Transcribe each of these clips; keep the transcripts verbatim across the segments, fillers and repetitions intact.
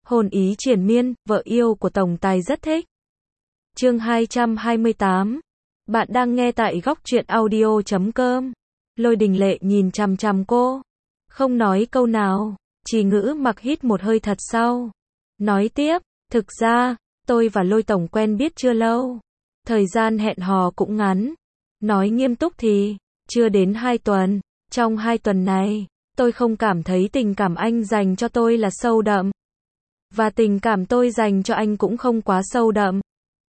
Hồn ý triền miên, vợ yêu của tổng tài rất thích. Chương hai trăm hai mươi tám. Bạn đang nghe tại góc truyện audio chấm com. Lôi Đình Lệ nhìn chằm chằm cô, không nói câu nào. Chỉ Ngữ Mặc hít một hơi thật sâu, nói tiếp, thực ra, tôi và Lôi tổng quen biết chưa lâu. Thời gian hẹn hò cũng ngắn. Nói nghiêm túc thì, chưa đến hai tuần. Trong hai tuần này, tôi không cảm thấy tình cảm anh dành cho tôi là sâu đậm. Và tình cảm tôi dành cho anh cũng không quá sâu đậm.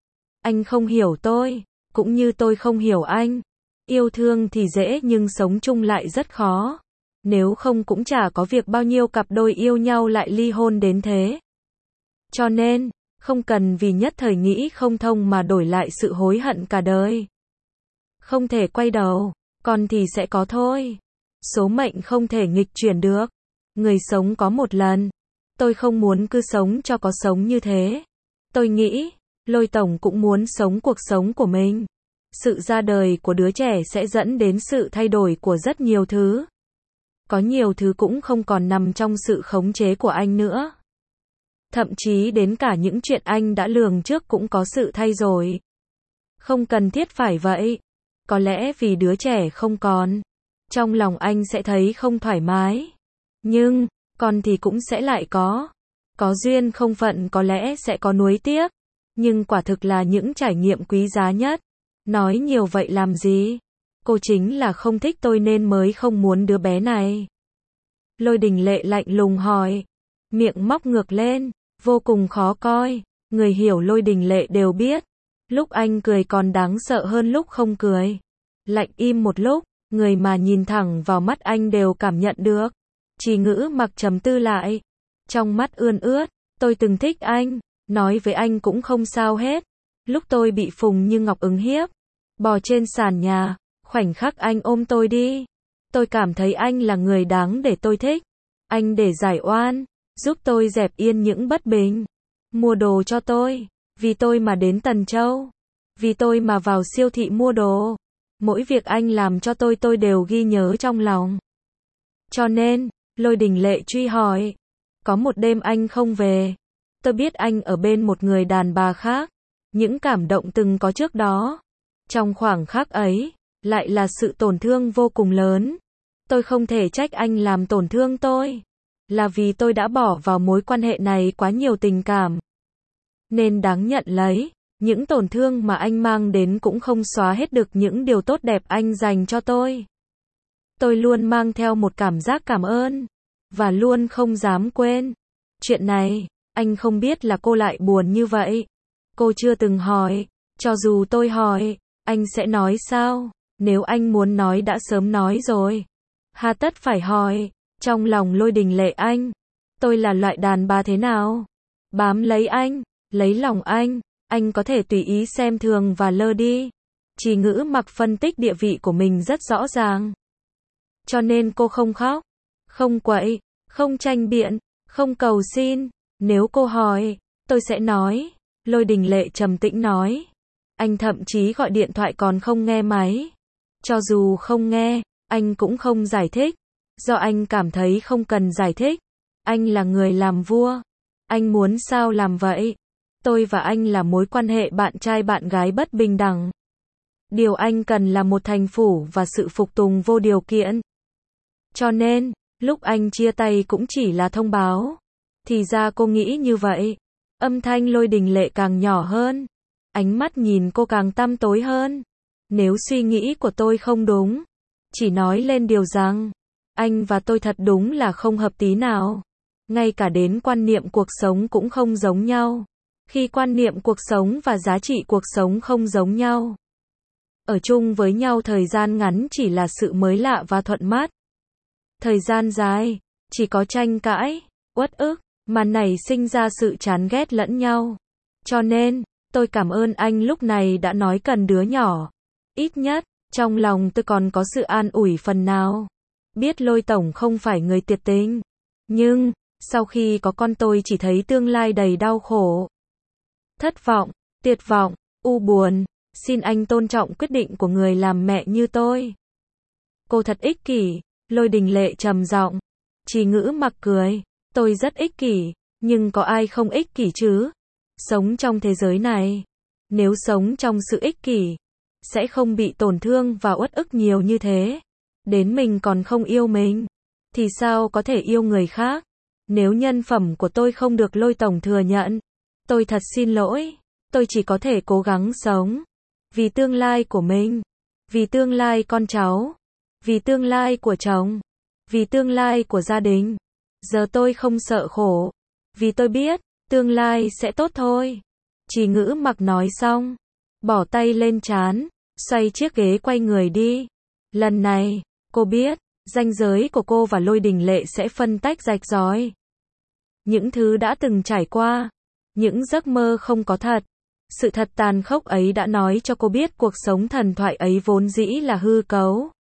Anh không hiểu tôi, cũng như tôi không hiểu anh. Yêu thương thì dễ nhưng sống chung lại rất khó. Nếu không cũng chả có việc bao nhiêu cặp đôi yêu nhau lại ly hôn đến thế. Cho nên, không cần vì nhất thời nghĩ không thông mà đổi lại sự hối hận cả đời. Không thể quay đầu, còn thì sẽ có thôi. Số mệnh không thể nghịch chuyển được. Người sống có một lần. Tôi không muốn cứ sống cho có sống như thế. Tôi nghĩ, Lôi tổng cũng muốn sống cuộc sống của mình. Sự ra đời của đứa trẻ sẽ dẫn đến sự thay đổi của rất nhiều thứ. Có nhiều thứ cũng không còn nằm trong sự khống chế của anh nữa. Thậm chí đến cả những chuyện anh đã lường trước cũng có sự thay đổi. Không cần thiết phải vậy. Có lẽ vì đứa trẻ không còn, trong lòng anh sẽ thấy không thoải mái. Nhưng, còn thì cũng sẽ lại có. Có duyên không phận có lẽ sẽ có nuối tiếc. Nhưng quả thực là những trải nghiệm quý giá nhất. Nói nhiều vậy làm gì? Cô chính là không thích tôi nên mới không muốn đứa bé này. Lôi Đình Lệ lạnh lùng hỏi. Miệng móc ngược lên, vô cùng khó coi. Người hiểu Lôi Đình Lệ đều biết. Lúc anh cười còn đáng sợ hơn lúc không cười. Lạnh im một lúc, người mà nhìn thẳng vào mắt anh đều cảm nhận được. Chỉ Ngữ Mặc trầm tư lại. Trong mắt ươn ướt, tôi từng thích anh, nói với anh cũng không sao hết. Lúc tôi bị Phùng Như Ngọc ứng hiếp, bò trên sàn nhà, khoảnh khắc anh ôm tôi đi. Tôi cảm thấy anh là người đáng để tôi thích. Anh để giải oan, giúp tôi dẹp yên những bất bình. Mua đồ cho tôi, vì tôi mà đến Tần Châu. Vì tôi mà vào siêu thị mua đồ. Mỗi việc anh làm cho tôi tôi đều ghi nhớ trong lòng. Cho nên, Lôi Đình Lệ truy hỏi. Có một đêm anh không về. Tôi biết anh ở bên một người đàn bà khác. Những cảm động từng có trước đó. Trong khoảng khắc ấy, lại là sự tổn thương vô cùng lớn. Tôi không thể trách anh làm tổn thương tôi. Là vì tôi đã bỏ vào mối quan hệ này quá nhiều tình cảm. Nên đáng nhận lấy. Những tổn thương mà anh mang đến cũng không xóa hết được những điều tốt đẹp anh dành cho tôi. Tôi luôn mang theo một cảm giác cảm ơn. Và luôn không dám quên. Chuyện này, anh không biết là cô lại buồn như vậy. Cô chưa từng hỏi. Cho dù tôi hỏi, anh sẽ nói sao? Nếu anh muốn nói đã sớm nói rồi. Hà tất phải hỏi. Trong lòng Lôi Đình Lệ anh. Tôi là loại đàn bà thế nào? Bám lấy anh, lấy lòng anh. Anh có thể tùy ý xem thường và lơ đi. Chỉ Ngữ Mặc phân tích địa vị của mình rất rõ ràng. Cho nên cô không khóc, không quậy, không tranh biện, không cầu xin. Nếu cô hỏi, tôi sẽ nói. Lôi Đình Lệ trầm tĩnh nói. Anh thậm chí gọi điện thoại còn không nghe máy. Cho dù không nghe, anh cũng không giải thích. Do anh cảm thấy không cần giải thích. Anh là người làm vua. Anh muốn sao làm vậy. Tôi và anh là mối quan hệ bạn trai bạn gái bất bình đẳng. Điều anh cần là một thành phủ và sự phục tùng vô điều kiện. Cho nên, lúc anh chia tay cũng chỉ là thông báo. Thì ra cô nghĩ như vậy. Âm thanh Lôi Đình Lệ càng nhỏ hơn. Ánh mắt nhìn cô càng tăm tối hơn. Nếu suy nghĩ của tôi không đúng, chỉ nói lên điều rằng, anh và tôi thật đúng là không hợp tí nào. Ngay cả đến quan niệm cuộc sống cũng không giống nhau. Khi quan niệm cuộc sống và giá trị cuộc sống không giống nhau, ở chung với nhau thời gian ngắn chỉ là sự mới lạ và thuận mắt. Thời gian dài, chỉ có tranh cãi, uất ức, mà nảy sinh ra sự chán ghét lẫn nhau. Cho nên, tôi cảm ơn anh lúc này đã nói cần đứa nhỏ. Ít nhất, trong lòng tôi còn có sự an ủi phần nào. Biết Lôi tổng không phải người tuyệt tình. Nhưng, sau khi có con tôi chỉ thấy tương lai đầy đau khổ. Thất vọng, tuyệt vọng, u buồn. Xin anh tôn trọng quyết định của người làm mẹ như tôi. Cô thật ích kỷ. Lôi Đình Lệ trầm giọng. Chỉ Ngữ Mặc cười. Tôi rất ích kỷ. Nhưng có ai không ích kỷ chứ? Sống trong thế giới này, nếu sống trong sự ích kỷ, sẽ không bị tổn thương và uất ức nhiều như thế. Đến mình còn không yêu mình, thì sao có thể yêu người khác? Nếu nhân phẩm của tôi không được Lôi Tổng thừa nhận, tôi thật xin lỗi, tôi chỉ có thể cố gắng sống. Vì tương lai của mình, vì tương lai con cháu, vì tương lai của chồng, vì tương lai của gia đình. Giờ tôi không sợ khổ, vì tôi biết, tương lai sẽ tốt thôi. Chỉ Ngữ Mặc nói xong, bỏ tay lên trán, xoay chiếc ghế quay người đi. Lần này, cô biết, ranh giới của cô và Lôi Đình Lệ sẽ phân tách rạch ròi. Những thứ đã từng trải qua, những giấc mơ không có thật, sự thật tàn khốc ấy đã nói cho cô biết cuộc sống thần thoại ấy vốn dĩ là hư cấu.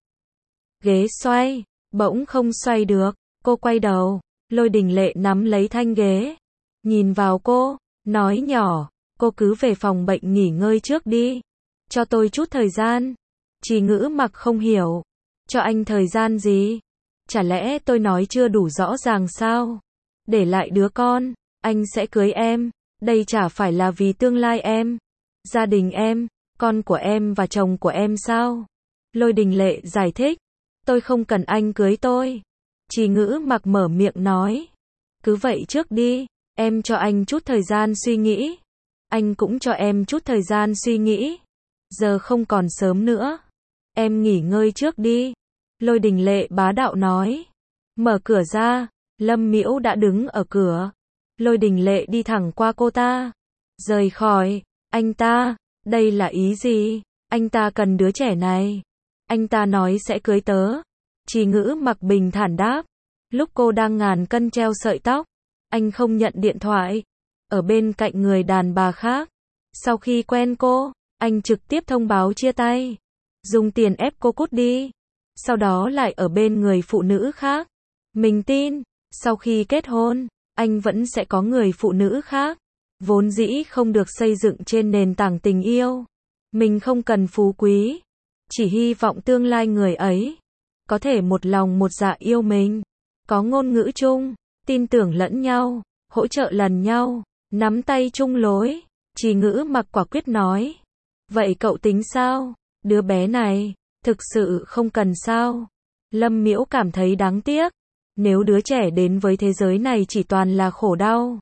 Ghế xoay, bỗng không xoay được, cô quay đầu, Lôi Đình Lệ nắm lấy thanh ghế, nhìn vào cô, nói nhỏ, cô cứ về phòng bệnh nghỉ ngơi trước đi, cho tôi chút thời gian. Chỉ Ngữ Mặc không hiểu, cho anh thời gian gì? Chả lẽ tôi nói chưa đủ rõ ràng sao? Để lại đứa con, anh sẽ cưới em, đây chả phải là vì tương lai em, gia đình em, con của em và chồng của em sao? Lôi Đình Lệ giải thích, tôi không cần anh cưới tôi. Chỉ Ngữ Mặc mở miệng nói, cứ vậy trước đi, em cho anh chút thời gian suy nghĩ. Anh cũng cho em chút thời gian suy nghĩ. Giờ không còn sớm nữa. Em nghỉ ngơi trước đi. Lôi Đình Lệ bá đạo nói. Mở cửa ra, Lâm Miễu đã đứng ở cửa. Lôi Đình Lệ đi thẳng qua cô ta. Rời khỏi, anh ta, đây là ý gì? Anh ta cần đứa trẻ này. Anh ta nói sẽ cưới tớ. Chỉ Ngữ Mặc bình thản đáp. Lúc cô đang ngàn cân treo sợi tóc, anh không nhận điện thoại. Ở bên cạnh người đàn bà khác. Sau khi quen cô, anh trực tiếp thông báo chia tay. Dùng tiền ép cô cút đi. Sau đó lại ở bên người phụ nữ khác. Mình tin, sau khi kết hôn, anh vẫn sẽ có người phụ nữ khác. Vốn dĩ không được xây dựng trên nền tảng tình yêu. Mình không cần phú quý. Chỉ hy vọng tương lai người ấy có thể một lòng một dạ yêu mình. Có ngôn ngữ chung, tin tưởng lẫn nhau, hỗ trợ lần nhau, nắm tay chung lối. Chỉ Ngữ Mặc quả quyết nói. Vậy cậu tính sao? Đứa bé này, thực sự không cần sao? Lâm Miễu cảm thấy đáng tiếc. Nếu đứa trẻ đến với thế giới này chỉ toàn là khổ đau,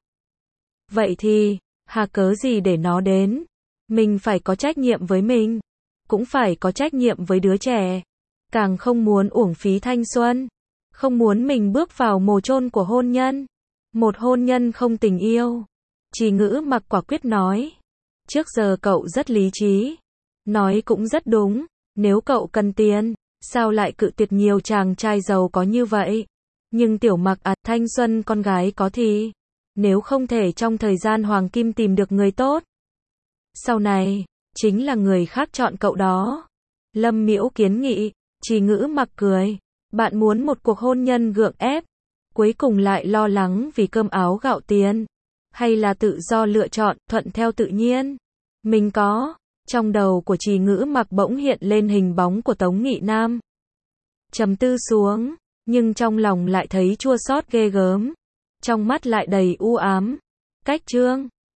vậy thì, hà cớ gì để nó đến? Mình phải có trách nhiệm với mình, cũng phải có trách nhiệm với đứa trẻ. Càng không muốn uổng phí thanh xuân, không muốn mình bước vào mồ chôn của hôn nhân. Một hôn nhân không tình yêu. Chỉ Ngữ Mặc quả quyết nói. Trước giờ cậu rất lý trí. Nói cũng rất đúng. Nếu cậu cần tiền, sao lại cự tuyệt nhiều chàng trai giàu có như vậy? Nhưng Tiểu Mặc à, thanh xuân con gái có thì. Nếu không thể trong thời gian hoàng kim tìm được người tốt, sau này, chính là người khác chọn cậu đó. Lâm Miễu kiến nghị. Chỉ Ngữ Mặc cười. Bạn muốn một cuộc hôn nhân gượng ép, cuối cùng lại lo lắng vì cơm áo gạo tiền, hay là tự do lựa chọn, thuận theo tự nhiên? Mình có. Trong đầu của Chỉ Ngữ Mặc bỗng hiện lên hình bóng của Tống Nghị Nam. Trầm tư xuống, nhưng trong lòng lại thấy chua xót ghê gớm. Trong mắt lại đầy u ám. Cách chương